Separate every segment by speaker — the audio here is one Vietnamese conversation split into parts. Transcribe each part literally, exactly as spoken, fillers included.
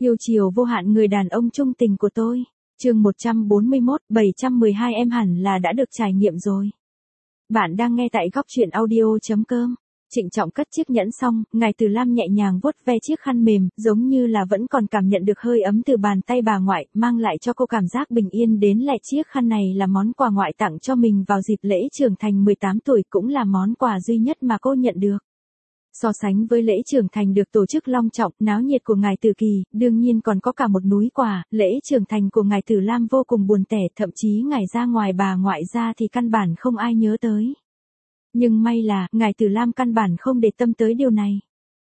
Speaker 1: Yêu chiều vô hạn người đàn ông trung tình của tôi. Chương một trăm bốn mươi mốt, bảy trăm mười hai em hẳn là đã được trải nghiệm rồi. Bạn đang nghe tại góc truyện audio chấm com. Trịnh trọng cất chiếc nhẫn xong, ngài Từ Lam nhẹ nhàng vuốt ve chiếc khăn mềm, giống như là vẫn còn cảm nhận được hơi ấm từ bàn tay bà ngoại, mang lại cho cô cảm giác bình yên đến lạ. Chiếc khăn này là món quà ngoại tặng cho mình vào dịp lễ trưởng thành mười tám tuổi, cũng là món quà duy nhất mà cô nhận được. So sánh với lễ trưởng thành được tổ chức long trọng, náo nhiệt của ngài Từ Kỳ, đương nhiên còn có cả một núi quà. Lễ trưởng thành của ngài Từ Lam vô cùng buồn tẻ, thậm chí ngài ra ngoài bà ngoại ra thì căn bản không ai nhớ tới. Nhưng may là, ngài Từ Lam căn bản không để tâm tới điều này.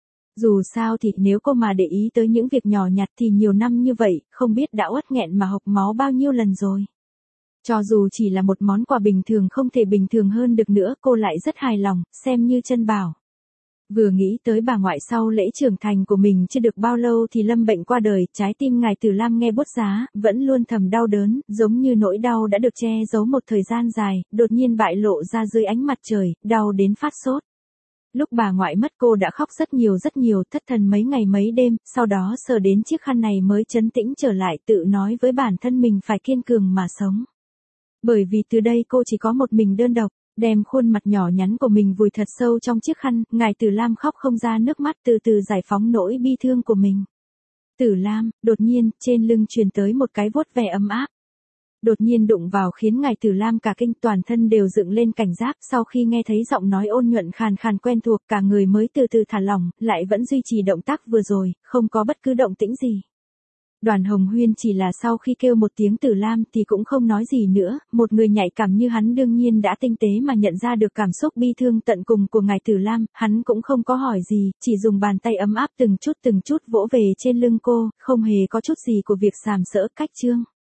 Speaker 1: Dù sao thì nếu cô mà để ý tới những việc nhỏ nhặt thì nhiều năm như vậy, không biết đã uất nghẹn mà hộc máu bao nhiêu lần rồi. Cho dù chỉ là một món quà bình thường không thể bình thường hơn được nữa, cô lại rất hài lòng, xem như chân bảo. Vừa nghĩ tới bà ngoại sau lễ trưởng thành của mình chưa được bao lâu thì lâm bệnh qua đời, trái tim ngài Từ Lam nghe buốt giá, vẫn luôn thầm đau đớn, giống như nỗi đau đã được che giấu một thời gian dài, đột nhiên bại lộ ra dưới ánh mặt trời, đau đến phát sốt. Lúc bà ngoại mất cô đã khóc rất nhiều rất nhiều, thất thần mấy ngày mấy đêm, sau đó sờ đến chiếc khăn này mới trấn tĩnh trở lại, tự nói với bản thân mình phải kiên cường mà sống. Bởi vì từ đây cô chỉ có một mình đơn độc. Đem khuôn mặt nhỏ nhắn của mình vùi thật sâu trong chiếc khăn, ngài Từ Lam khóc không ra nước mắt, từ từ giải phóng nỗi bi thương của mình. Tử Lam, đột nhiên, trên lưng truyền tới một cái vuốt ve ấm áp. Đột nhiên đụng vào khiến ngài Từ Lam cả kinh, toàn thân đều dựng lên cảnh giác, sau khi nghe thấy giọng nói ôn nhuận khàn khàn quen thuộc, cả người mới từ từ thả lỏng, lại vẫn duy trì động tác vừa rồi, không có bất cứ động tĩnh gì. Đoàn Hồng Huyên chỉ là sau khi kêu một tiếng Tử Lam thì cũng không nói gì nữa, một người nhạy cảm như hắn đương nhiên đã tinh tế mà nhận ra được cảm xúc bi thương tận cùng của ngài Tử Lam, hắn cũng không có hỏi gì, chỉ dùng bàn tay ấm áp từng chút từng chút vỗ về trên lưng cô, không hề có chút gì của việc sàm sỡ cách trương.